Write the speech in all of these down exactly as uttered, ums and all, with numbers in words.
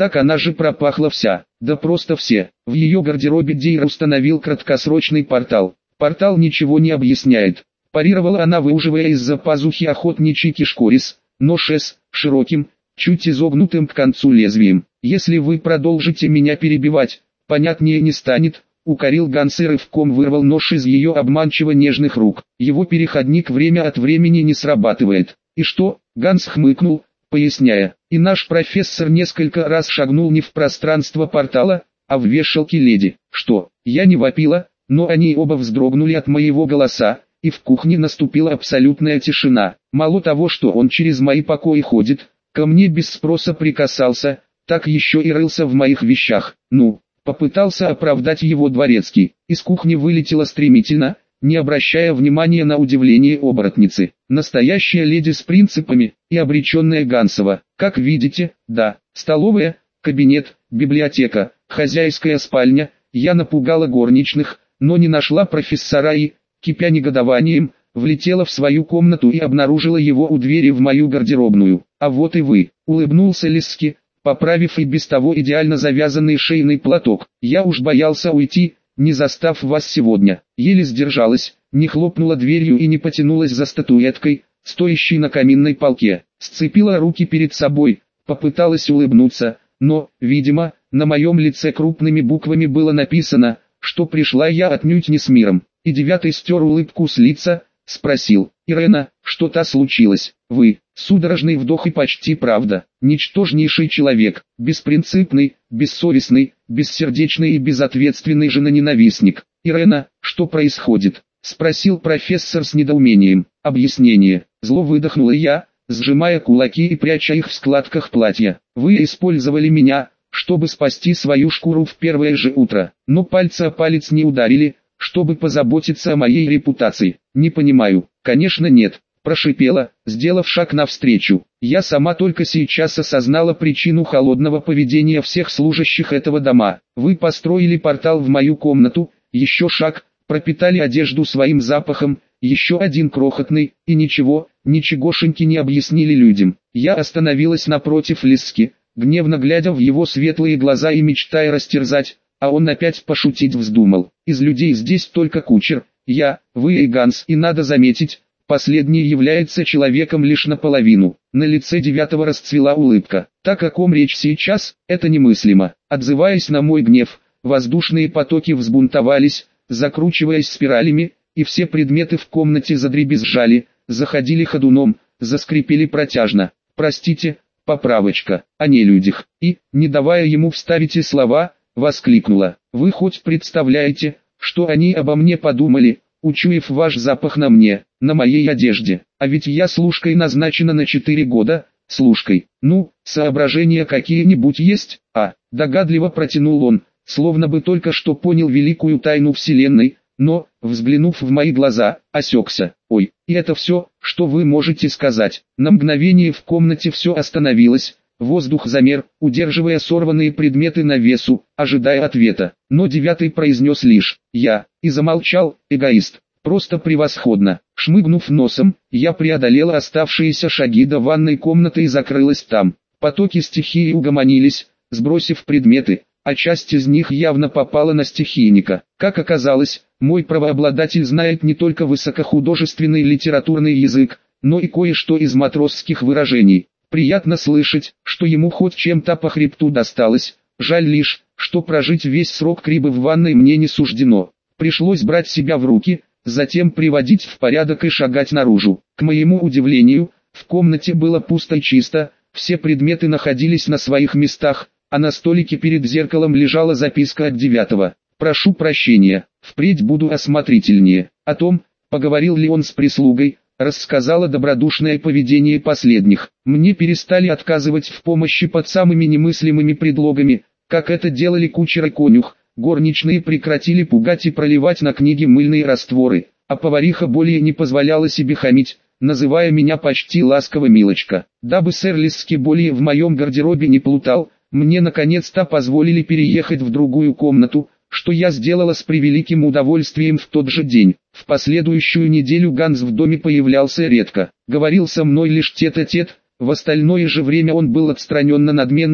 Так она же пропахла вся, да просто все. В ее гардеробе Дейр установил краткосрочный портал. Портал ничего не объясняет. Парировала она, выуживая из-за пазухи охотничий кишкорис, нож с широким, чуть изогнутым к концу лезвием. «Если вы продолжите меня перебивать, понятнее не станет», — укорил Ганс и рывком вырвал нож из ее обманчиво нежных рук. Его переходник время от времени не срабатывает. «И что?» — Ганс хмыкнул, поясняя. «И наш профессор несколько раз шагнул не в пространство портала, а в вешалки леди». «Что?» Я не вопила, но они оба вздрогнули от моего голоса, и в кухне наступила абсолютная тишина. Мало того, что он через мои покои ходит, ко мне без спроса прикасался, так еще и рылся в моих вещах. Ну, попытался оправдать его дворецкий. Из кухни вылетела стремительно, не обращая внимания на удивление оборотницы. Настоящая леди с принципами и обреченная Гансова. Как видите, да, столовая, кабинет, библиотека, хозяйская спальня. Я напугала горничных, но не нашла профессора и, кипя негодованием, влетела в свою комнату и обнаружила его у двери в мою гардеробную. «А вот и вы», — улыбнулся Лисски, поправив и без того идеально завязанный шейный платок. «Я уж боялся уйти, не застав вас сегодня». Еле сдержалась, не хлопнула дверью и не потянулась за статуэткой, стоящей на каминной полке. Сцепила руки перед собой, попыталась улыбнуться, но, видимо, на моем лице крупными буквами было написано, что пришла я отнюдь не с миром. И девятый стер улыбку с лица, спросил: «Ирена, что-то случилось?» «Вы», судорожный вдох и почти правда, ничтожнейший человек, беспринципный, бессовестный, бессердечный и безответственный женоненавистник. «Ирена, что происходит?» — спросил профессор с недоумением. «Объяснение», — зло выдохнула я, сжимая кулаки и пряча их в складках платья. «Вы использовали меня, чтобы спасти свою шкуру в первое же утро, но пальцы о палец не ударили, чтобы позаботиться о моей репутации». «Не понимаю». «Конечно нет», — прошипела, сделав шаг навстречу. «Я сама только сейчас осознала причину холодного поведения всех служащих этого дома. Вы построили портал в мою комнату, еще шаг, пропитали одежду своим запахом, еще один крохотный, и ничего, ничегошеньки не объяснили людям». Я остановилась напротив Лисски, гневно глядя в его светлые глаза и мечтая растерзать, а он опять пошутить вздумал. «Из людей здесь только кучер, я, вы и Ганс, и надо заметить, последний является человеком лишь наполовину». На лице девятого расцвела улыбка. «Так, о ком речь сейчас, это немыслимо». Отзываясь на мой гнев, воздушные потоки взбунтовались, закручиваясь спиралями, и все предметы в комнате задребезжали, заходили ходуном, заскрипели протяжно. «Простите, поправочка, о нелюдях». И, не давая ему вставить и слова, воскликнула: «Вы хоть представляете, что они обо мне подумали, учуяв ваш запах на мне, на моей одежде? А ведь я служкой назначена на четыре года, служкой. Ну, соображения какие-нибудь есть?» «А», догадливо протянул он, словно бы только что понял великую тайну Вселенной, но, взглянув в мои глаза, осекся. «Ой, и это все, что вы можете сказать?» На мгновение в комнате все остановилось. Воздух замер, удерживая сорванные предметы на весу, ожидая ответа. Но девятый произнес лишь «я», и замолчал. «Эгоист». Просто превосходно. Шмыгнув носом, я преодолела оставшиеся шаги до ванной комнаты и закрылась там. Потоки стихии угомонились, сбросив предметы, а часть из них явно попала на стихийника. Как оказалось, мой правообладатель знает не только высокохудожественный литературный язык, но и кое-что из матросских выражений. Приятно слышать, что ему хоть чем-то по хребту досталось. Жаль лишь, что прожить весь срок Крибы в ванной мне не суждено. Пришлось брать себя в руки, затем приводить в порядок и шагать наружу. К моему удивлению, в комнате было пусто и чисто, все предметы находились на своих местах, а на столике перед зеркалом лежала записка от девятого. «Прошу прощения, впредь буду осмотрительнее». О том, поговорил ли он с прислугой, рассказала добродушное поведение последних. Мне перестали отказывать в помощи под самыми немыслимыми предлогами, как это делали кучер и конюх. Горничные прекратили пугать и проливать на книги мыльные растворы, а повариха более не позволяла себе хамить, называя меня почти ласково «милочка». Дабы сэр Лисски более в моем гардеробе не плутал, мне наконец-то позволили переехать в другую комнату, что я сделала с превеликим удовольствием в тот же день. В последующую неделю Ганс в доме появлялся редко, говорил со мной лишь тет-а-тет, в остальное же время он был отстраненно надменным,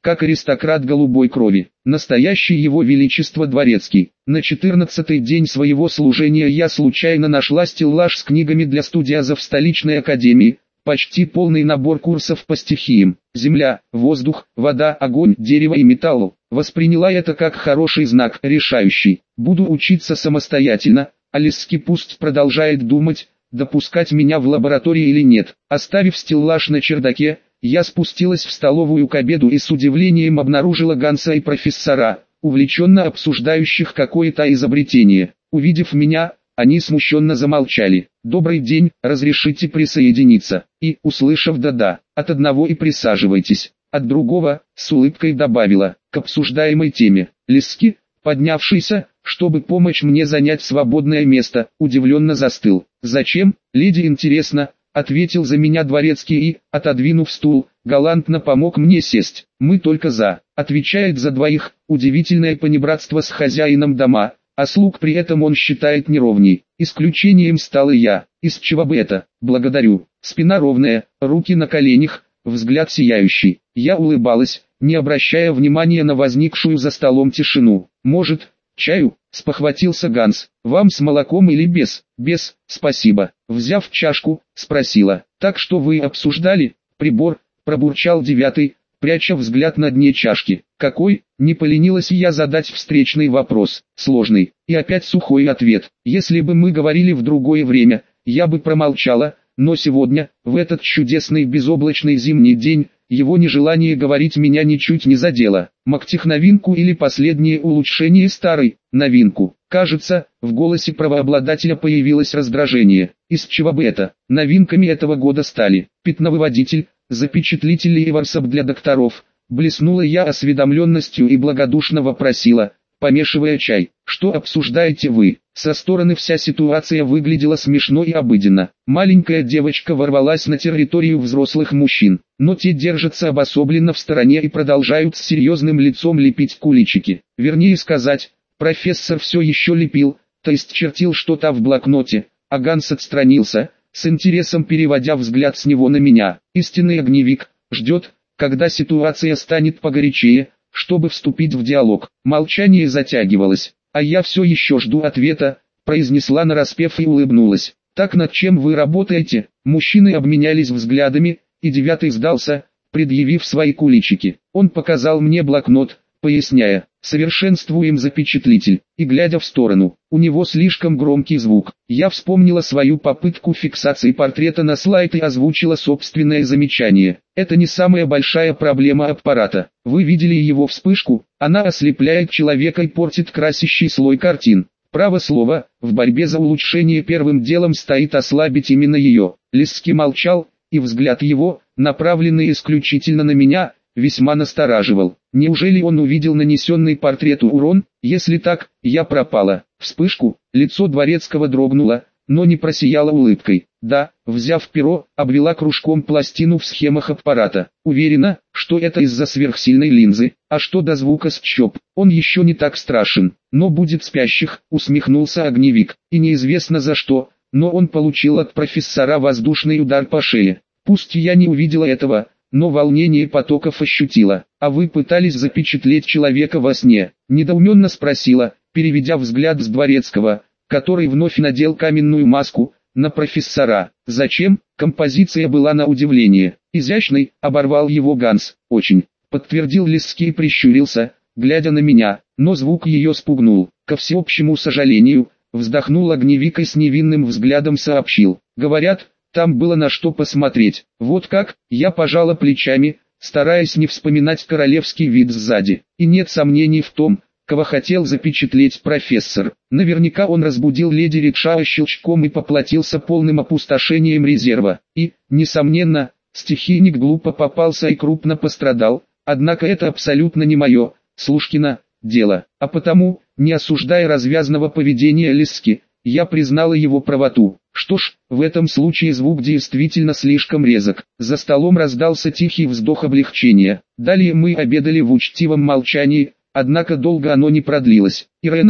как аристократ голубой крови, настоящий его величество дворецкий. На четырнадцатый день своего служения я случайно нашла стеллаж с книгами для студиозов столичной академии, почти полный набор курсов по стихиям: земля, воздух, вода, огонь, дерево и металл. Восприняла это как хороший знак, решающий: буду учиться самостоятельно, а Лисский пусть продолжает думать, допускать меня в лаборатории или нет. Оставив стеллаж на чердаке, я спустилась в столовую к обеду и с удивлением обнаружила Ганса и профессора, увлеченно обсуждающих какое-то изобретение. Увидев меня, они смущенно замолчали. «Добрый день, разрешите присоединиться?» И, услышав «да-да», от одного и присаживайтесь, от другого, с улыбкой добавила, к обсуждаемой теме. Лисский, поднявшийся, чтобы помочь мне занять свободное место, удивленно застыл. «Зачем, леди, интересно?» — ответил за меня дворецкий и, отодвинув стул, галантно помог мне сесть. «Мы только за», — отвечает за двоих. Удивительное понебратство с хозяином дома, а слуг при этом он считает неровней. Исключением стал и я. Из чего бы это? Благодарю. Спина ровная, руки на коленях, взгляд сияющий. Я улыбалась, не обращая внимания на возникшую за столом тишину. «Может, чаю?» — спохватился Ганс. «Вам с молоком или без?» «Без, спасибо». Взяв чашку, спросила: «Так что вы обсуждали?» «Прибор», — пробурчал девятый, пряча взгляд на дне чашки. «Какой?» — не поленилась я задать встречный вопрос. Сложный. И опять сухой ответ. «Если бы мы говорили в другое время, я бы промолчала, но сегодня, в этот чудесный безоблачный зимний день, его нежелание говорить меня ничуть не задело. Мактехновинку или последнее улучшение старой новинку?» Кажется, в голосе правообладателя появилось раздражение. Из чего бы это? Новинками этого года стали пятновыводитель, запечатлитель и варсап для докторов. Блеснула я осведомленностью и благодушно вопросила, помешивая чай: «Что обсуждаете вы?» Со стороны вся ситуация выглядела смешно и обыденно. Маленькая девочка ворвалась на территорию взрослых мужчин, но те держатся обособленно в стороне и продолжают с серьезным лицом лепить куличики. Вернее сказать, профессор все еще лепил, то есть чертил что-то в блокноте, а Ганс отстранился, с интересом переводя взгляд с него на меня. Истинный огневик ждет, когда ситуация станет погорячее, чтобы вступить в диалог. Молчание затягивалось, а я все еще жду ответа, произнесла нараспев и улыбнулась. «Так над чем вы работаете?» Мужчины обменялись взглядами, и девятый сдался, предъявив свои куличики. Он показал мне блокнот, поясняя: «Совершенствуем запечатлитель», и глядя в сторону, у него слишком громкий звук. Я вспомнила свою попытку фиксации портрета на слайд и озвучила собственное замечание. Это не самая большая проблема аппарата. Вы видели его вспышку? Она ослепляет человека и портит красящий слой картин. Право слово, в борьбе за улучшение первым делом стоит ослабить именно ее. Лисский молчал, и взгляд его, направленный исключительно на меня, весьма настораживал. Неужели он увидел нанесенный портрету урон? Если так, я пропала. Вспышку, лицо дворецкого дрогнуло, но не просияло улыбкой. Да, взяв перо, обвела кружком пластину в схемах аппарата. Уверена, что это из-за сверхсильной линзы. А что до звука счёп, он еще не так страшен. Но будет спящих, усмехнулся огневик. И неизвестно за что, но он получил от профессора воздушный удар по шее. Пусть я не увидела этого, но волнение потоков ощутила. «А вы пытались запечатлеть человека во сне?» — недоуменно спросила, переведя взгляд с дворецкого, который вновь надел каменную маску, на профессора. «Зачем?» — композиция была на удивление изящной, оборвал его Ганс. «Очень», — подтвердил Лисский и прищурился, глядя на меня, но звук ее спугнул. Ко всеобщему сожалению, вздохнул огневик и с невинным взглядом сообщил: «Говорят, там было на что посмотреть». «Вот как?» — я пожала плечами, стараясь не вспоминать королевский вид сзади. И нет сомнений в том, кого хотел запечатлеть профессор. Наверняка он разбудил леди Рикшаа щелчком и поплатился полным опустошением резерва. И, несомненно, стихийник глупо попался и крупно пострадал, однако это абсолютно не мое, Слушкина, дело. А потому, не осуждая развязного поведения Лисски, я признала его правоту. Что ж, в этом случае звук действительно слишком резок. За столом раздался тихий вздох облегчения. Далее мы обедали в учтивом молчании, однако долго оно не продлилось. «Ирена»,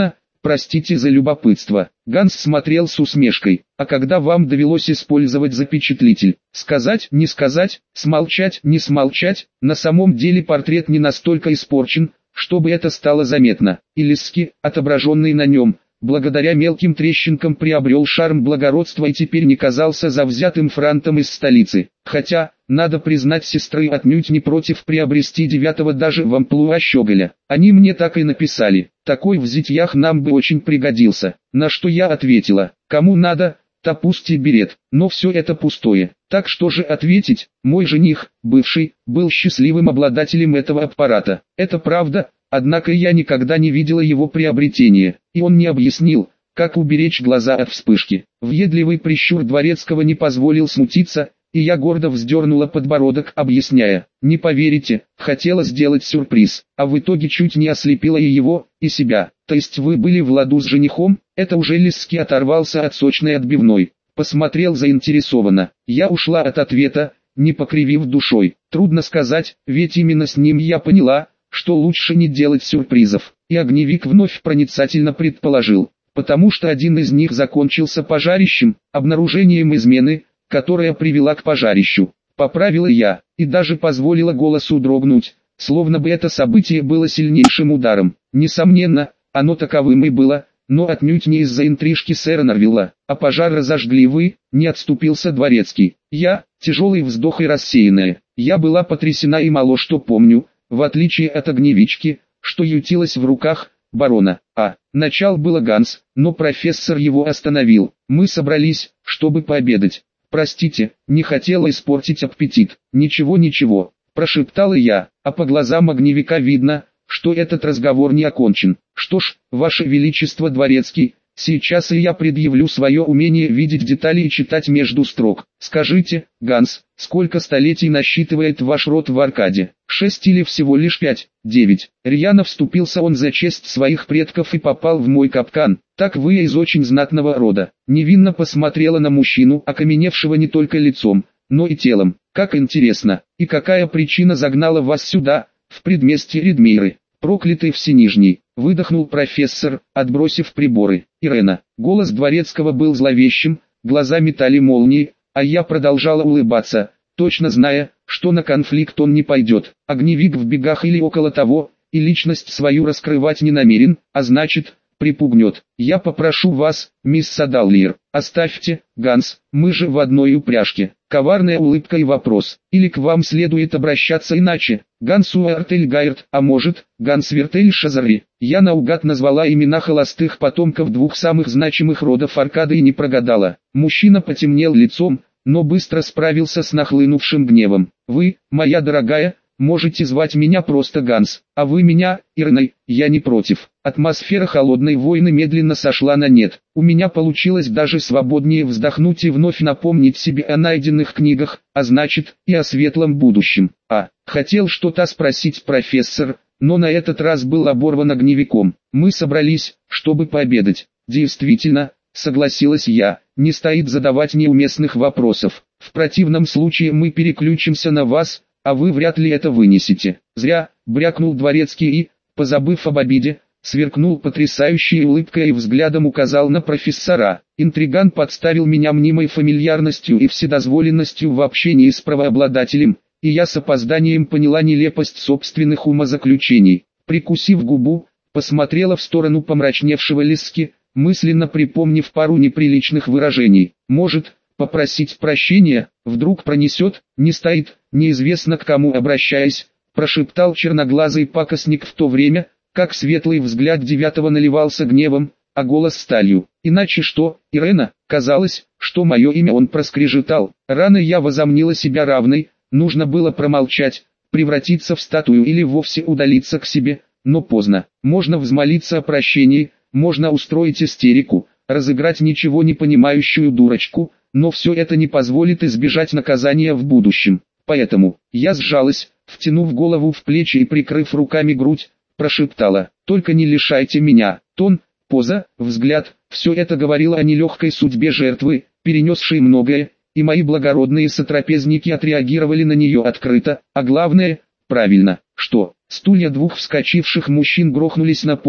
простите за любопытство. Ганс смотрел с усмешкой. А когда вам довелось использовать запечатлитель? Сказать, не сказать, смолчать, не смолчать? На самом деле портрет не настолько испорчен, чтобы это стало заметно. И лески, отображенные на нем, благодаря мелким трещинкам приобрел шарм благородства и теперь не казался завзятым франтом из столицы. Хотя, надо признать, сестры отнюдь не против приобрести девятого даже в амплуа щеголя. Они мне так и написали: такой в зятьях нам бы очень пригодился. На что я ответила: кому надо, то пусть и берет. Но все это пустое. Так что же ответить? Мой жених, бывший, был счастливым обладателем этого аппарата. Это правда, однако я никогда не видела его приобретения, и он не объяснил, как уберечь глаза от вспышки. Въедливый прищур дворецкого не позволил смутиться, и я гордо вздернула подбородок, объясняя: не поверите, хотела сделать сюрприз, а в итоге чуть не ослепила и его, и себя. То есть вы были в ладу с женихом? Это уже Лиски оторвался от сочной отбивной. Посмотрел заинтересованно. Я ушла от ответа, не покривив душой. Трудно сказать, ведь именно с ним я поняла, что лучше не делать сюрпризов. И огневик вновь проницательно предположил: потому что один из них закончился пожарищем, обнаружением измены, которая привела к пожарищу. Поправила я, и даже позволила голосу дрогнуть, словно бы это событие было сильнейшим ударом. Несомненно, оно таковым и было, но отнюдь не из-за интрижки сэра Норвилла. А пожар разожгли вы, не отступился дворецкий. Я, тяжелый вздох и рассеянная. Я была потрясена и мало что помню, в отличие от огневички, что ютилась в руках барона. А, начал было Ганс, но профессор его остановил. Мы собрались, чтобы пообедать. Простите, не хотела испортить аппетит. Ничего, ничего, прошептала я, а по глазам огневика видно, что этот разговор не окончен. Что ж, ваше величество дворецкий, сейчас и я предъявлю свое умение видеть детали и читать между строк. Скажите, Ганс, сколько столетий насчитывает ваш род в Аркаде? Шесть или всего лишь пять? Девять. Рьяно вступился он за честь своих предков и попал в мой капкан. Так вы из очень знатного рода. Невинно посмотрела на мужчину, окаменевшего не только лицом, но и телом. Как интересно, и какая причина загнала вас сюда, в предместье Редмейры? Проклятый Всенижний, выдохнул профессор, отбросив приборы. Ирена. Голос дворецкого был зловещим, глаза метали молнии, а я продолжала улыбаться, точно зная, что на конфликт он не пойдет. Огневик в бегах или около того, и личность свою раскрывать не намерен, а значит, припугнет. Я попрошу вас, мисс Садаллиер, оставьте, Ганс, мы же в одной упряжке. Коварная улыбка и вопрос: или к вам следует обращаться иначе? Ганс Уартельгайрт, а может, Ганс Вертель Шазари. Я наугад назвала имена холостых потомков двух самых значимых родов Аркады и не прогадала. Мужчина потемнел лицом, но быстро справился с нахлынувшим гневом. Вы, моя дорогая, можете звать меня просто Ганс, а вы меня, Ирной, я не против. Атмосфера холодной войны медленно сошла на нет. У меня получилось даже свободнее вздохнуть и вновь напомнить себе о найденных книгах, а значит, и о светлом будущем. А, хотел что-то спросить профессор, но на этот раз был оборван огневиком. Мы собрались, чтобы пообедать. Действительно, согласилась я, не стоит задавать неуместных вопросов. В противном случае мы переключимся на вас, а вы вряд ли это вынесете. Зря, брякнул дворецкий и, позабыв об обиде, сверкнул потрясающей улыбкой и взглядом указал на профессора. Интриган подставил меня мнимой фамильярностью и вседозволенностью в общении с правообладателем, и я с опозданием поняла нелепость собственных умозаключений. Прикусив губу, посмотрела в сторону помрачневшего Лиски, мысленно припомнив пару неприличных выражений. Может, попросить прощения, вдруг пронесет, не стоит, неизвестно к кому обращаясь, прошептал черноглазый пакостник в то время, как светлый взгляд девятого наливался гневом, а голос сталью. Иначе что, Ирена? Казалось, что мое имя он проскрежетал. Рано я возомнила себя равной, нужно было промолчать, превратиться в статую или вовсе удалиться к себе, но поздно. Можно взмолиться о прощении, можно устроить истерику, разыграть ничего не понимающую дурочку, но все это не позволит избежать наказания в будущем. Поэтому, я сжалась, втянув голову в плечи и прикрыв руками грудь, прошептала: «Только не лишайте меня». Тон, поза, взгляд, все это говорило о нелегкой судьбе жертвы, перенесшей многое, и мои благородные сотрапезники отреагировали на нее открыто, а главное, правильно, что, стулья двух вскочивших мужчин грохнулись на пол,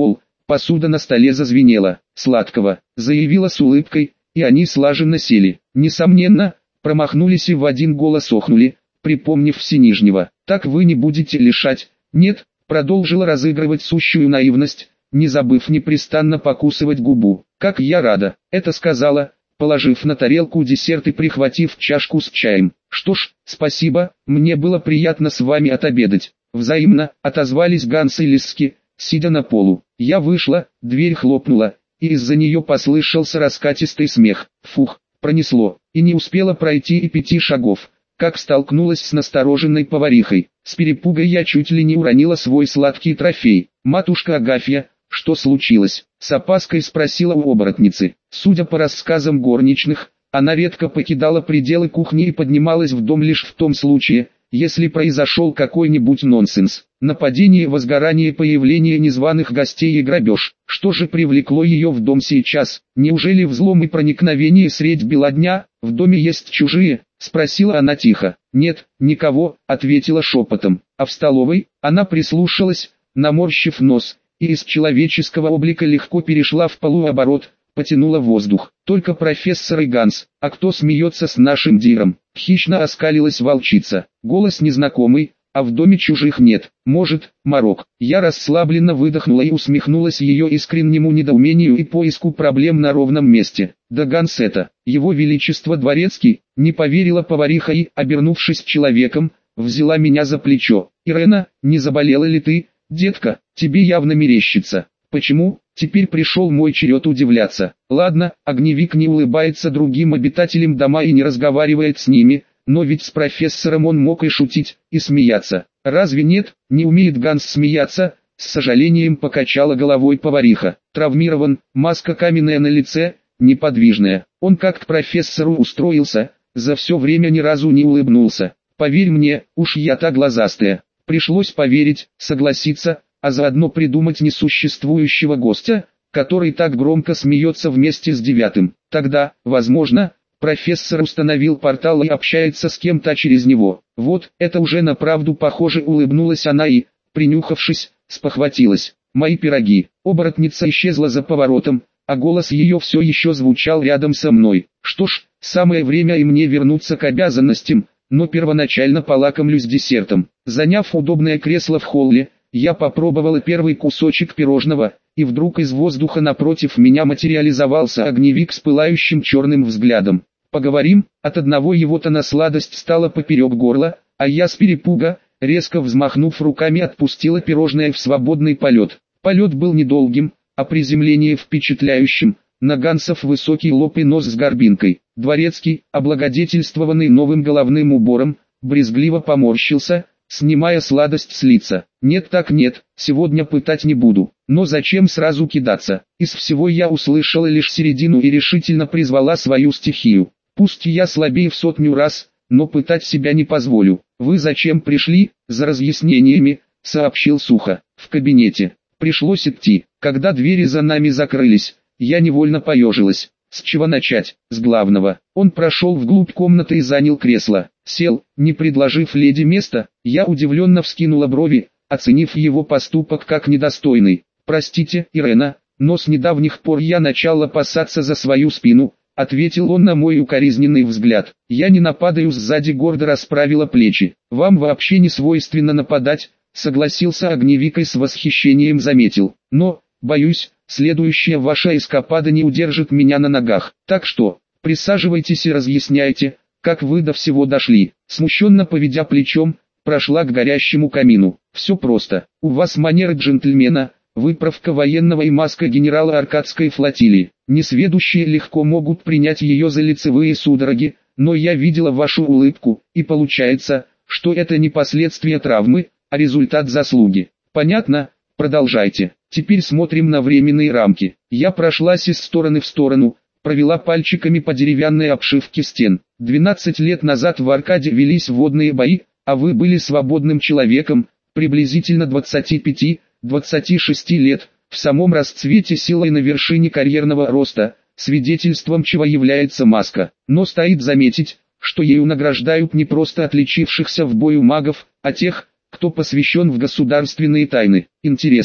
посуда на столе зазвенела. «Сладкого», заявила с улыбкой, и они слаженно сели. Несомненно, промахнулись и в один голос охнули, припомнив Всенижнего. «Так вы не будете лишать?» «Нет», продолжила разыгрывать сущую наивность, не забыв непрестанно покусывать губу. «Как я рада!» Это сказала, положив на тарелку десерт и прихватив чашку с чаем. «Что ж, спасибо, мне было приятно с вами отобедать». Взаимно, отозвались Ганс и Лиски, сидя на полу. Я вышла, дверь хлопнула, и из-за нее послышался раскатистый смех. Фух, пронесло, и не успела пройти и пяти шагов, как столкнулась с настороженной поварихой. С перепуга я чуть ли не уронила свой сладкий трофей. «Матушка Агафья, что случилось?» — с опаской спросила у оборотницы. Судя по рассказам горничных, она редко покидала пределы кухни и поднималась в дом лишь в том случае, если произошел какой-нибудь нонсенс. Нападение, возгорание, появление незваных гостей и грабеж. Что же привлекло ее в дом сейчас? Неужели взлом и проникновение средь бела дня? «В доме есть чужие?» — спросила она тихо. «Нет, никого», — ответила шепотом. А в столовой? Она прислушалась, наморщив нос, и из человеческого облика легко перешла в полуоборот, потянула воздух. «Только профессор и Ганс. А кто смеется с нашим Диром?» Хищно оскалилась волчица. Голос незнакомый, а в доме чужих нет. Может, Марок. Я расслабленно выдохнула и усмехнулась ее искреннему недоумению и поиску проблем на ровном месте. Да Ганс это, его величество дворецкий, не поверила повариха и, обернувшись человеком, взяла меня за плечо. «Ирена, не заболела ли ты, детка? Тебе явно мерещится». «Почему?» Теперь пришел мой черед удивляться. Ладно, огневик не улыбается другим обитателям дома и не разговаривает с ними, но ведь с профессором он мог и шутить, и смеяться. Разве нет? Не умеет Ганс смеяться? С сожалением покачала головой повариха. Травмирован, маска каменная на лице, неподвижная. Он как к профессору устроился, за все время ни разу не улыбнулся. Поверь мне, уж я та глазастая. Пришлось поверить, согласиться, а заодно придумать несуществующего гостя, который так громко смеется вместе с девятым. Тогда, возможно, профессор установил портал и общается с кем-то через него. Вот, это уже на правду похоже, улыбнулась она и, принюхавшись, спохватилась. «Мои пироги». Оборотница исчезла за поворотом, а голос ее все еще звучал рядом со мной. Что ж, самое время и мне вернуться к обязанностям, но первоначально полакомлюсь десертом. Заняв удобное кресло в холле, я попробовала первый кусочек пирожного, и вдруг из воздуха напротив меня материализовался огневик с пылающим черным взглядом. «Поговорим?» От одного его-то на сладость стало поперек горла, а я с перепуга, резко взмахнув руками, отпустила пирожное в свободный полет. Полет был недолгим, а приземление впечатляющим. На Гансов высокий лоб и нос с горбинкой. Дворецкий, облагодетельствованный новым головным убором, брезгливо поморщился, снимая сладость с лица. «Нет так нет, сегодня пытать не буду. Но зачем сразу кидаться?» Из всего я услышала лишь середину и решительно призвала свою стихию. «Пусть я слабее в сотню раз, но пытать себя не позволю». «Вы зачем пришли?» «За разъяснениями», — сообщил сухо. «В кабинете. Пришлось идти. Когда двери за нами закрылись, я невольно поежилась. С чего начать? С главного». Он прошел вглубь комнаты и занял кресло. Сел, не предложив леди места. Я удивленно вскинула брови, оценив его поступок как недостойный. «Простите, Ирена, но с недавних пор я начал опасаться за свою спину», — ответил он на мой укоризненный взгляд. «Я не нападаю сзади», — гордо расправила плечи. «Вам вообще не свойственно нападать», — согласился огневик и с восхищением заметил. «Но, боюсь, следующая ваша эскапада не удержит меня на ногах. Так что, присаживайтесь и разъясняйте, как вы до всего дошли». Смущенно поведя плечом, прошла к горящему камину. «Все просто. У вас манеры джентльмена, выправка военного и маска генерала Аркадской флотилии. Несведущие легко могут принять ее за лицевые судороги, но я видела вашу улыбку, и получается, что это не последствия травмы, а результат заслуги. Понятно? Продолжайте. Теперь смотрим на временные рамки». Я прошлась из стороны в сторону, провела пальчиками по деревянной обшивке стен. двенадцать лет назад в Аркаде велись водные бои, а вы были свободным человеком, приблизительно двадцати пяти — двадцати шести лет, в самом расцвете силы и на вершине карьерного роста, свидетельством чего является маска. Но стоит заметить, что ею награждают не просто отличившихся в бою магов, а тех, кто посвящен в государственные тайны. Интересно,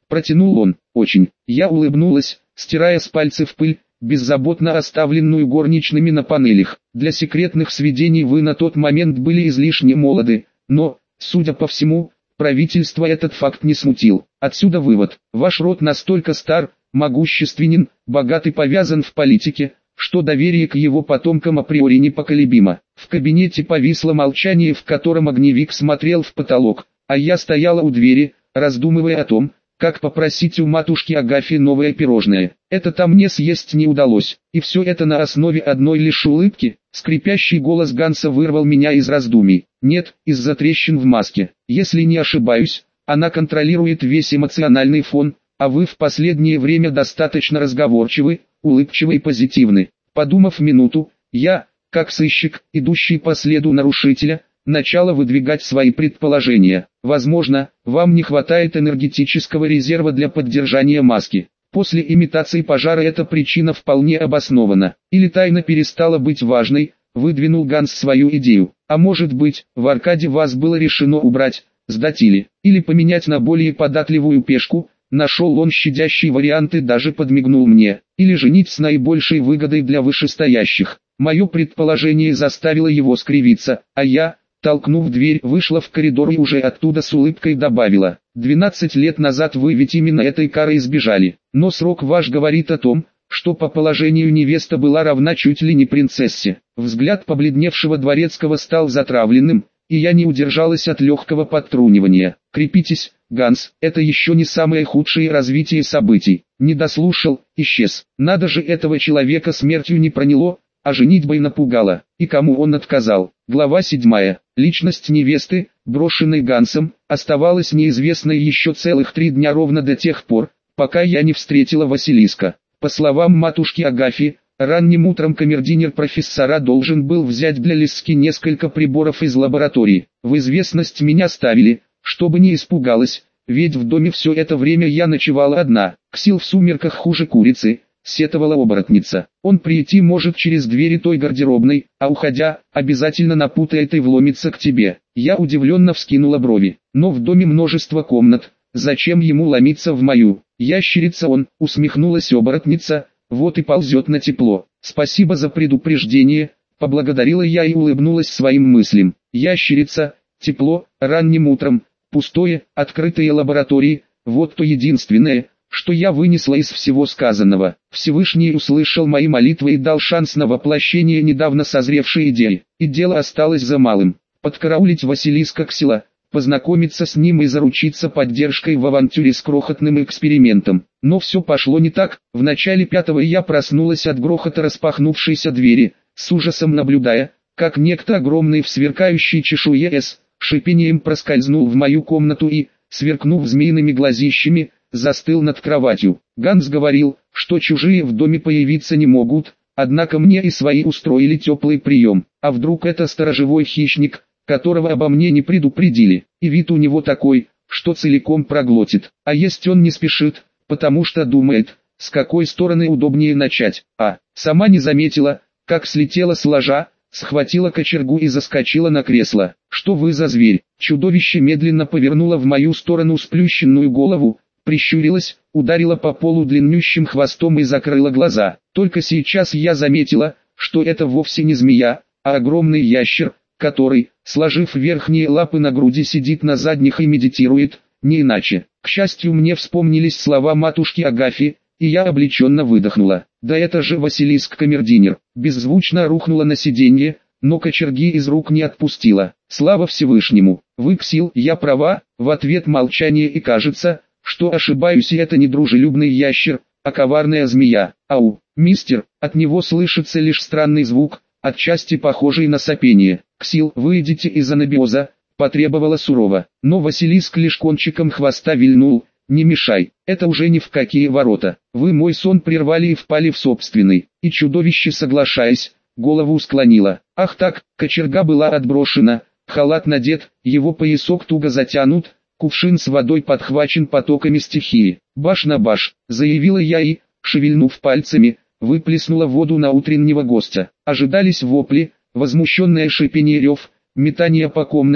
Протянул он. Очень. Я улыбнулась, стирая с пальцев пыль, беззаботно оставленную горничными на панелях. Для секретных сведений вы на тот момент были излишне молоды, но, судя по всему, правительство этот факт не смутил. Отсюда вывод. Ваш род настолько стар, могущественен, богат и повязан в политике, что доверие к его потомкам априори непоколебимо. В кабинете повисло молчание, в котором огневик смотрел в потолок, а я стояла у двери, раздумывая о том, как попросить у матушки Агафьи новое пирожное. Это-то мне съесть не удалось, и все это на основе одной лишь улыбки. Скрипящий голос Ганса вырвал меня из раздумий. Нет, из-за трещин в маске. Если не ошибаюсь, она контролирует весь эмоциональный фон, а вы в последнее время достаточно разговорчивы, улыбчивы и позитивны. Подумав минуту, я, как сыщик, идущий по следу нарушителя, начала выдвигать свои предположения. Возможно, вам не хватает энергетического резерва для поддержания маски. После имитации пожара эта причина вполне обоснована. Или тайна перестала быть важной, выдвинул Ганс свою идею. А может быть, в Аркаде вас было решено убрать, сдать или, или поменять на более податливую пешку. Нашел он щадящий вариант и даже подмигнул мне. Или женить с наибольшей выгодой для вышестоящих. Мое предположение заставило его скривиться, а я, толкнув дверь, вышла в коридор и уже оттуда с улыбкой добавила: «двенадцать лет назад вы ведь именно этой кары избежали, но срок ваш говорит о том, что по положению невеста была равна чуть ли не принцессе». Взгляд побледневшего дворецкого стал затравленным, и я не удержалась от легкого подтрунивания. «Крепитесь, Ганс, это еще не самое худшее развитие событий». Не дослушал, исчез. Надо же, этого человека смертью не проняло, а женитьбой напугало. И кому он отказал? Глава седьмая. Личность невесты, брошенной Гансом, оставалась неизвестной еще целых три дня, ровно до тех пор, пока я не встретила Василиска. По словам матушки Агафьи, ранним утром камердинер профессора должен был взять для Лиски несколько приборов из лаборатории. В известность меня ставили, чтобы не испугалась, ведь в доме все это время я ночевала одна. Ксил в сумерках хуже курицы, сетовала оборотница. Он прийти может через двери той гардеробной, а уходя, обязательно напутает и вломится к тебе. Я удивленно вскинула брови. Но в доме множество комнат, зачем ему ломиться в мою? Ящерица он, усмехнулась оборотница, вот и ползет на тепло. Спасибо за предупреждение, поблагодарила я и улыбнулась своим мыслям. Ящерица, тепло, ранним утром, пустое, открытые лаборатории, вот то единственное, что я вынесла из всего сказанного. Всевышний услышал мои молитвы и дал шанс на воплощение недавно созревшей идеи. И дело осталось за малым. Подкараулить Василиска Ксила, познакомиться с ним и заручиться поддержкой в авантюре с крохотным экспериментом. Но все пошло не так. В начале пятого я проснулась от грохота распахнувшейся двери, с ужасом наблюдая, как некто огромный в сверкающей чешуе с шипением проскользнул в мою комнату и, сверкнув змеиными глазищами, застыл над кроватью. Ганс говорил, что чужие в доме появиться не могут, однако мне и свои устроили теплый прием. А вдруг это сторожевой хищник, которого обо мне не предупредили, и вид у него такой, что целиком проглотит. А есть он не спешит, потому что думает, с какой стороны удобнее начать. А, сама не заметила, как слетела с ложа, схватила кочергу и заскочила на кресло. Что вы за зверь? Чудовище медленно повернуло в мою сторону сплющенную голову, прищурилась, ударила по полу длиннющим хвостом и закрыла глаза. Только сейчас я заметила, что это вовсе не змея, а огромный ящер, который, сложив верхние лапы на груди, сидит на задних и медитирует, не иначе. К счастью, мне вспомнились слова матушки Агафьи, и я облегченно выдохнула. Да это же Василиск-камердинер. Беззвучно рухнула на сиденье, но кочерги из рук не отпустила. Слава Всевышнему. Вы, Ксил, я права, в ответ молчание, и кажется, что ошибаюсь, и это не дружелюбный ящер, а коварная змея. Ау, мистер, от него слышится лишь странный звук, отчасти похожий на сопение. Ксил, выйдите из анабиоза, потребовала сурово. Но Василиск лишь кончиком хвоста вильнул. Не мешай, это уже ни в какие ворота. Вы мой сон прервали и впали в собственный. И чудовище, соглашаясь, голову склонило. Ах так, кочерга была отброшена, халат надет, его поясок туго затянут, кувшин с водой подхвачен потоками стихии. Баш на баш, заявила я и, шевельнув пальцами, выплеснула воду на утреннего гостя. Ожидались вопли, возмущенное шипение, рев, метание по комнате,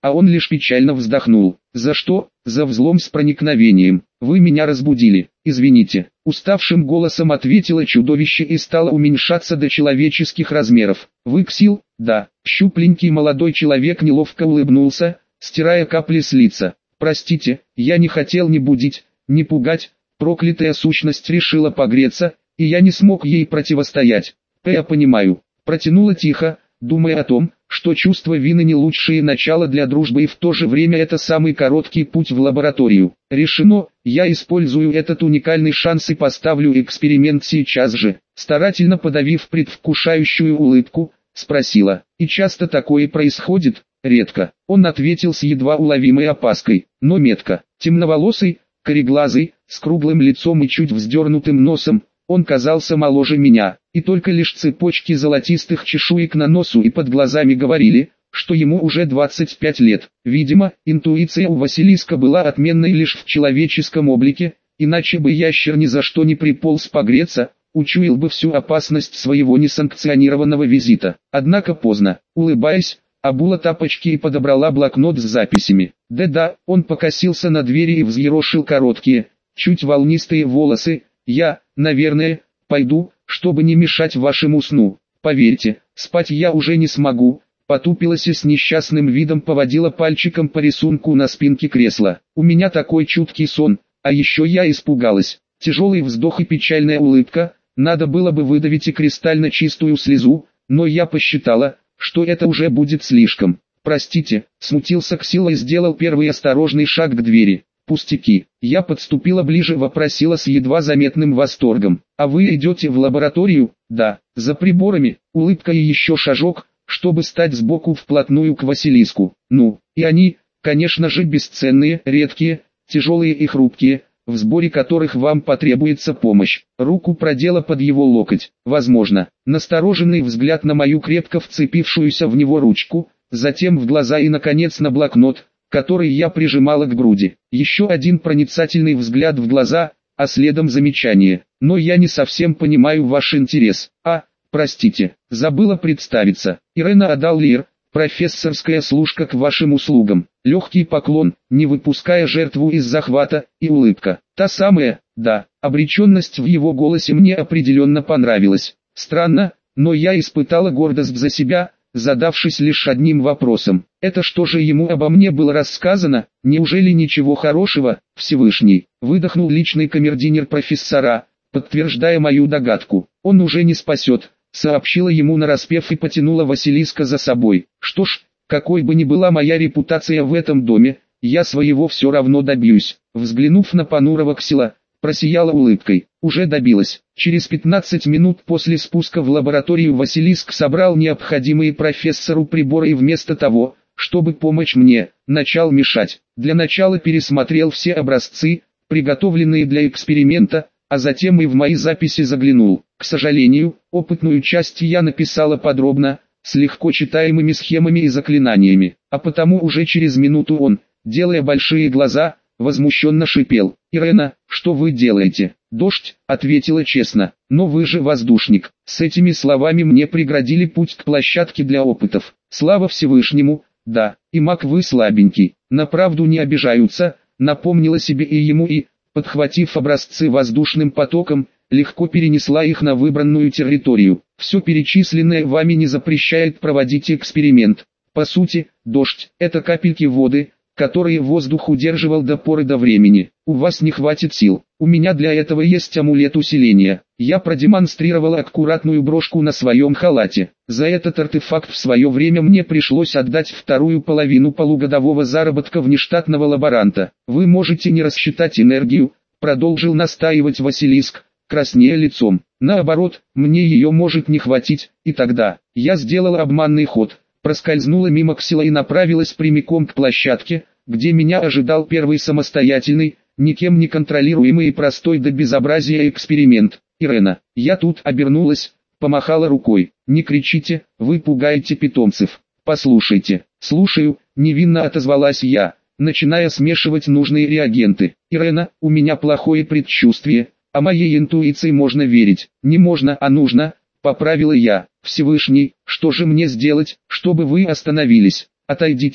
а он лишь печально вздохнул. «За что?» «За взлом с проникновением. Вы меня разбудили. Извините». Уставшим голосом ответило чудовище и стало уменьшаться до человеческих размеров. «Вы Ксил?» «Да». Щупленький молодой человек неловко улыбнулся, стирая капли с лица. «Простите, я не хотел ни будить, ни пугать. Проклятая сущность решила погреться, и я не смог ей противостоять». «Я понимаю». Протянула тихо, думая о том, что чувство вины не лучшее начало для дружбы и в то же время это самый короткий путь в лабораторию. Решено, я использую этот уникальный шанс и поставлю эксперимент сейчас же. Старательно подавив предвкушающую улыбку, спросила: «И часто такое происходит?» «Редко», он ответил с едва уловимой опаской, но метко. Темноволосый, кореглазый, с круглым лицом и чуть вздернутым носом, он казался моложе меня, и только лишь цепочки золотистых чешуек на носу и под глазами говорили, что ему уже двадцать пять лет. Видимо, интуиция у Василиска была отменной лишь в человеческом облике, иначе бы ящер ни за что не приполз погреться, учуял бы всю опасность своего несанкционированного визита. Однако поздно, улыбаясь, обула тапочки и подобрала блокнот с записями. Да-да, он покосился на двери и взъерошил короткие, чуть волнистые волосы. «Я, наверное, пойду, чтобы не мешать вашему сну. Поверьте, спать я уже не смогу». Потупилась и с несчастным видом поводила пальчиком по рисунку на спинке кресла. «У меня такой чуткий сон, а еще я испугалась». Тяжелый вздох и печальная улыбка, надо было бы выдавить и кристально чистую слезу, но я посчитала, что это уже будет слишком. «Простите», смутился Ксил и сделал первый осторожный шаг к двери. «Пустяки». Я подступила ближе, вопросила с едва заметным восторгом. «А вы идете в лабораторию?» «Да». «За приборами?» Улыбка и еще шажок, чтобы стать сбоку вплотную к Василиску. «Ну, и они, конечно же, бесценные, редкие, тяжелые и хрупкие, в сборе которых вам потребуется помощь». Руку продела под его локоть. «Возможно». Настороженный взгляд на мою крепко вцепившуюся в него ручку, затем в глаза и наконец на блокнот, который я прижимала к груди. Еще один проницательный взгляд в глаза, а следом замечание. «Но я не совсем понимаю ваш интерес». «А, простите, забыла представиться. Ирена Адаллир, профессорская служка к вашим услугам». Легкий поклон, не выпуская жертву из захвата, и улыбка. «Та самая?» «Да». Обреченность в его голосе мне определенно понравилась. Странно, но я испытала гордость за себя, задавшись лишь одним вопросом. Это что же ему обо мне было рассказано? Неужели ничего хорошего? Всевышний. Выдохнул личный камердинер профессора, подтверждая мою догадку. Он уже не спасет, сообщила ему нараспев и потянула Василиска за собой. Что ж, какой бы ни была моя репутация в этом доме, я своего все равно добьюсь. Взглянув на понурого Ксила, просияла улыбкой. Уже добилась. Через пятнадцать минут после спуска в лабораторию Василиск собрал необходимые профессору приборы и вместо того, чтобы помочь мне, начал мешать. Для начала пересмотрел все образцы, приготовленные для эксперимента, а затем и в мои записи заглянул. К сожалению, опытную часть я написала подробно, с легко читаемыми схемами и заклинаниями, а потому уже через минуту он, делая большие глаза, возмущенно шипел. «Ирена, что вы делаете?» «Дождь», — ответила честно, — «но вы же воздушник». С этими словами мне преградили путь к площадке для опытов. Слава Всевышнему, да, и маг вы слабенький, на правду не обижаются, напомнила себе и ему и, подхватив образцы воздушным потоком, легко перенесла их на выбранную территорию. Все перечисленное вами не запрещает проводить эксперимент. По сути, дождь – это капельки воды, которые воздух удерживал до поры до времени. У вас не хватит сил. У меня для этого есть амулет усиления. Я продемонстрировал аккуратную брошку на своем халате. За этот артефакт в свое время мне пришлось отдать вторую половину полугодового заработка внештатного лаборанта. Вы можете не рассчитать энергию, продолжил настаивать Василиск, краснея лицом. Наоборот, мне ее может не хватить, и тогда я сделал обманный ход. Проскользнула мимо Ксила и направилась прямиком к площадке, где меня ожидал первый самостоятельный, никем не контролируемый и простой до безобразия эксперимент. «Ирена, я тут», обернулась, помахала рукой. «Не кричите, вы пугаете питомцев. Послушайте». «Слушаю», невинно отозвалась я, начиная смешивать нужные реагенты. «Ирена, у меня плохое предчувствие, а моей интуиции можно верить». «Не можно, а нужно», поправила я. «Всевышний, что же мне сделать, чтобы вы остановились?» «Отойдите»,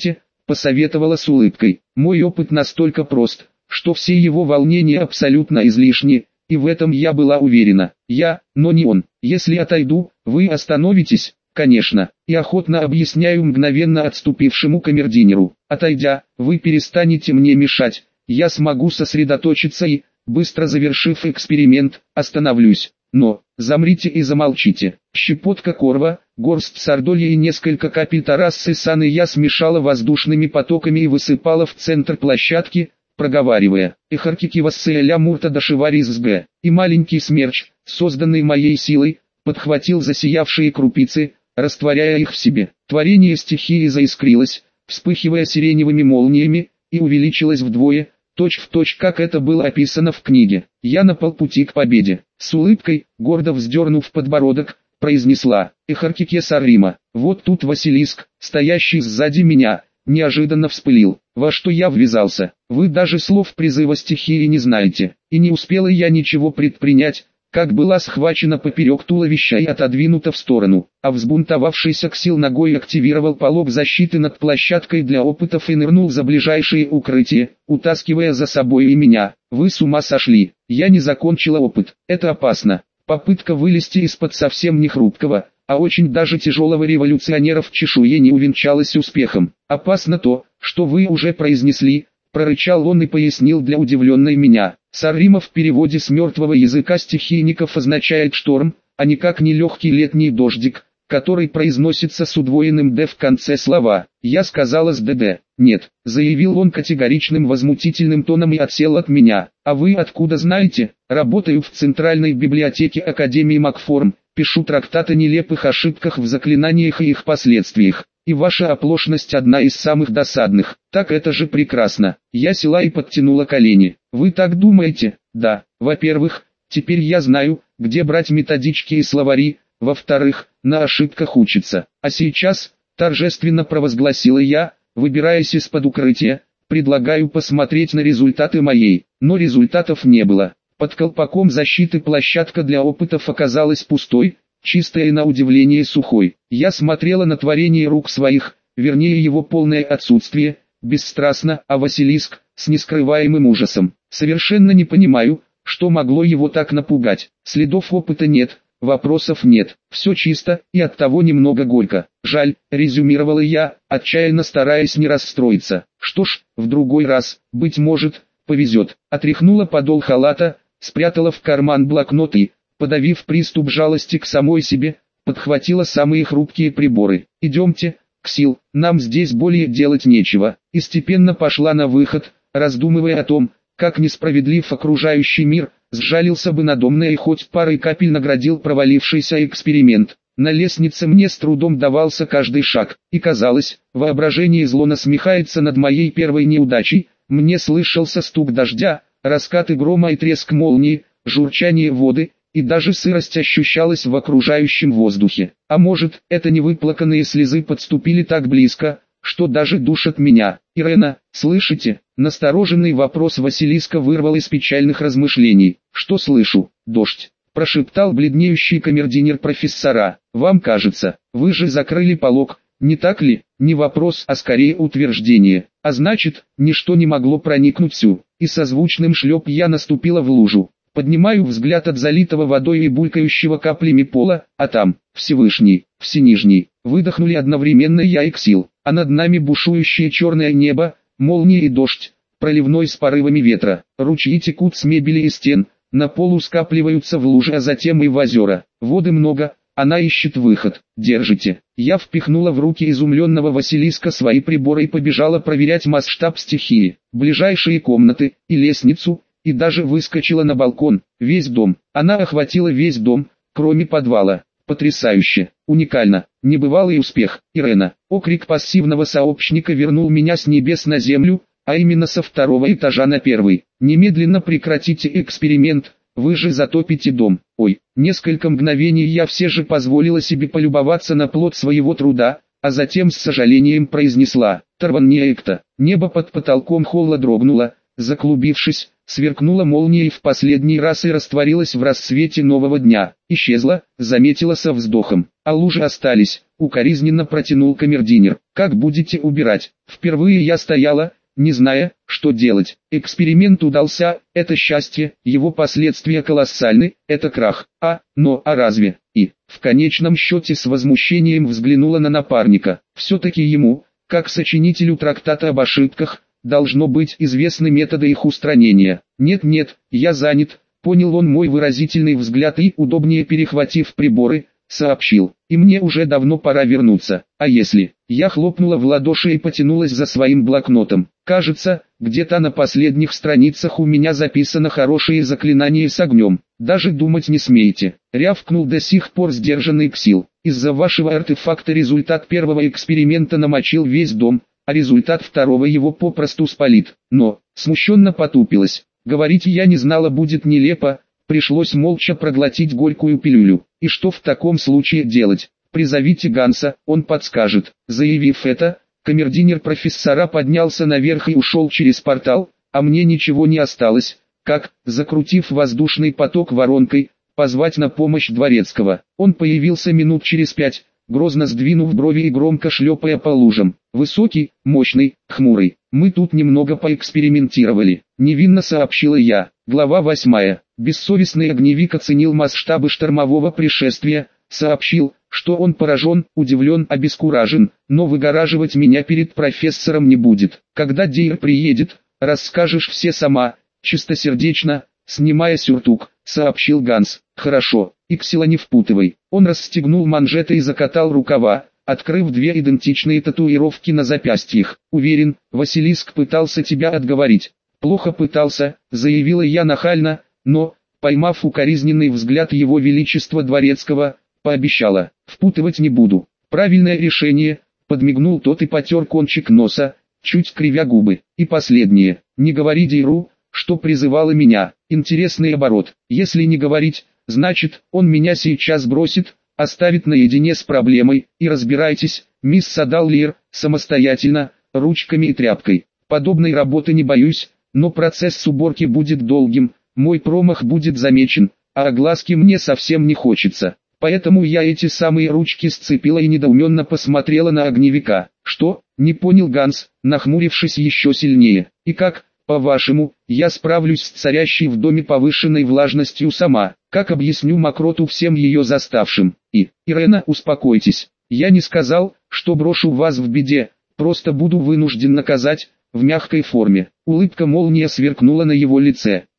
посоветовала с улыбкой. Мой опыт настолько прост, что все его волнения абсолютно излишни, и в этом я была уверена. Я, но не он. Если отойду, вы остановитесь? Конечно, и охотно объясняю мгновенно отступившему камердинеру. Отойдя, вы перестанете мне мешать, я смогу сосредоточиться и, быстро завершив эксперимент, остановлюсь. Но, замрите и замолчите. Щепотка корва, горсть сардолья и несколько капель тарассы саны я смешала воздушными потоками и высыпала в центр площадки, проговаривая «Эхаркики васселя мурта дашиварис сг». И маленький смерч, созданный моей силой, подхватил засиявшие крупицы, растворяя их в себе. Творение стихии заискрилось, вспыхивая сиреневыми молниями, и увеличилось вдвое, точь в точь, как это было описано в книге. Я на полпути к победе. С улыбкой, гордо вздернув подбородок, произнесла «Эхаркике Саррима». Вот тут Василиск, стоящий сзади меня, неожиданно вспылил. Во что я ввязался? Вы даже слов призыва стихии не знаете. И не успела я ничего предпринять, как была схвачена поперек туловища и отодвинута в сторону, а взбунтовавшийся Ксил ногой активировал полог защиты над площадкой для опытов и нырнул за ближайшее укрытие, утаскивая за собой и меня. Вы с ума сошли, я не закончила опыт, это опасно. Попытка вылезти из-под совсем не хрупкого, а очень даже тяжелого революционера в чешуе не увенчалась успехом. Опасно то, что вы уже произнесли, прорычал он и пояснил для удивленной меня. Саррима в переводе с мертвого языка стихийников означает шторм, а никак не легкий летний дождик, который произносится с удвоенным «д» в конце слова. Я сказала с «ДД». «Нет», заявил он категоричным возмутительным тоном и отсел от меня. «А вы откуда знаете? Работаю в Центральной библиотеке Академии Макформ, пишу трактат о нелепых ошибках в заклинаниях и их последствиях. И ваша оплошность одна из самых досадных. Так это же прекрасно». Я села и подтянула колени. «Вы так думаете?» «Да. Во-первых, теперь я знаю, где брать методички и словари. Во-вторых, на ошибках учиться. А сейчас, торжественно провозгласила я, выбираясь из-под укрытия, предлагаю посмотреть на результаты моей». Но результатов не было. Под колпаком защиты площадка для опытов оказалась пустой, чистая и на удивление сухой. Я смотрела на творение рук своих, вернее его полное отсутствие, бесстрастно, а Василиск, с нескрываемым ужасом. Совершенно не понимаю, что могло его так напугать. Следов опыта нет, вопросов нет, все чисто и оттого немного горько. Жаль, резюмировала я, отчаянно стараясь не расстроиться. Что ж, в другой раз, быть может, повезет. Отряхнула подол халата, спрятала в карман блокнот и, подавив приступ жалости к самой себе, подхватила самые хрупкие приборы. «Идемте, Ксил, нам здесь более делать нечего», и степенно пошла на выход, раздумывая о том, как несправедлив окружающий мир, сжалился бы надо мной и хоть парой капель наградил провалившийся эксперимент. На лестнице мне с трудом давался каждый шаг, и казалось, воображение зло насмехается над моей первой неудачей. Мне слышался стук дождя, раскаты грома и треск молнии, журчание воды, и даже сырость ощущалась в окружающем воздухе. А может, это невыплаканные слезы подступили так близко, что даже душат меня. «Ирена, слышите?» Настороженный вопрос Василиска вырвал из печальных размышлений. «Что слышу? Дождь», — прошептал бледнеющий камердинер профессора. «Вам кажется, вы же закрыли полог, не так ли?» Не вопрос, а скорее утверждение. А значит, ничто не могло проникнуть сю. И со звучным шлеп я наступила в лужу. Поднимаю взгляд от залитого водой и булькающего каплями пола, а там, Всевышний, Всенижний. Выдохнули одновременно я и Ксил, а над нами бушующее черное небо, молния и дождь, проливной с порывами ветра. Ручьи текут с мебели и стен, на полу скапливаются в лужи, а затем и в озера. Воды много, она ищет выход. Держите. Я впихнула в руки изумленного Василиска свои приборы и побежала проверять масштаб стихии, ближайшие комнаты и лестницу, и даже выскочила на балкон. Весь дом. Она охватила весь дом, кроме подвала. Потрясающе, уникально, небывалый успех. Ирена. Окрик пассивного сообщника вернул меня с небес на землю, а именно со второго этажа на первый. Немедленно прекратите эксперимент, вы же затопите дом. Ой, несколько мгновений я все же позволила себе полюбоваться на плод своего труда, а затем с сожалением произнесла: «Тарванниэкта». Небо под потолком холла дрогнуло, заклубившись, сверкнула молнией в последний раз и растворилась в рассвете нового дня. Исчезла, заметила со вздохом. а лужи остались, укоризненно протянул камердинер. Как будете убирать? Впервые я стояла, не зная, что делать. Эксперимент удался, это счастье, его последствия колоссальны, это крах. А, но, а разве? И, в конечном счете с возмущением взглянула на напарника. Все-таки ему, как сочинителю трактата об ошибках, должно быть известны методы их устранения. Нет-нет, я занят, понял он мой выразительный взгляд и, удобнее перехватив приборы, сообщил. И мне уже давно пора вернуться. А если? Я хлопнула в ладоши и потянулась за своим блокнотом. Кажется, где-то на последних страницах у меня записано хорошее заклинание с огнем. Даже думать не смейте. Рявкнул до сих пор сдержанный Ксил. Из-за вашего артефакта результат первого эксперимента намочил весь дом, а результат второго его попросту спалит. Но, смущенно потупилась. Говорить я не знала, будет нелепо. Пришлось молча проглотить горькую пилюлю. И что в таком случае делать? Призовите Ганса, он подскажет. Заявив это, камердинер профессора поднялся наверх и ушел через портал, а мне ничего не осталось, как, закрутив воздушный поток воронкой, позвать на помощь дворецкого. Он появился минут через пять, грозно сдвинув брови и громко шлепая по лужам. Высокий, мощный, хмурый. Мы тут немного поэкспериментировали. Невинно сообщила я. Глава восьмая. Бессовестный огневик оценил масштабы штормового пришествия, сообщил, что он поражен, удивлен, обескуражен, но выгораживать меня перед профессором не будет. Когда Дейр приедет, расскажешь все сама, чистосердечно, снимая сюртук, сообщил Ганс. Хорошо, Иксила не впутывай. Он расстегнул манжеты и закатал рукава, открыв две идентичные татуировки на запястьях. Уверен, Василиск пытался тебя отговорить. Плохо пытался, заявила я нахально, но, поймав укоризненный взгляд его величества дворецкого, пообещала, впутывать не буду. Правильное решение, подмигнул тот и потер кончик носа, чуть кривя губы. И последнее, не говори Дейру, что призывала меня. Интересный оборот. Если не говорить, значит, он меня сейчас бросит, оставит наедине с проблемой, и разбирайтесь, мисс Садаллиер, самостоятельно, ручками и тряпкой. Подобной работы не боюсь, но процесс уборки будет долгим, мой промах будет замечен, а огласки мне совсем не хочется. Поэтому я эти самые ручки сцепила и недоуменно посмотрела на огневика. Что? Не понял Ганс, нахмурившись еще сильнее. И как, по-вашему, я справлюсь с царящей в доме повышенной влажностью сама? Как объясню мокроту всем ее заставшим? И, Ирена, успокойтесь. Я не сказал, что брошу вас в беде, просто буду вынужден наказать, в мягкой форме. Улыбка молния сверкнула на его лице.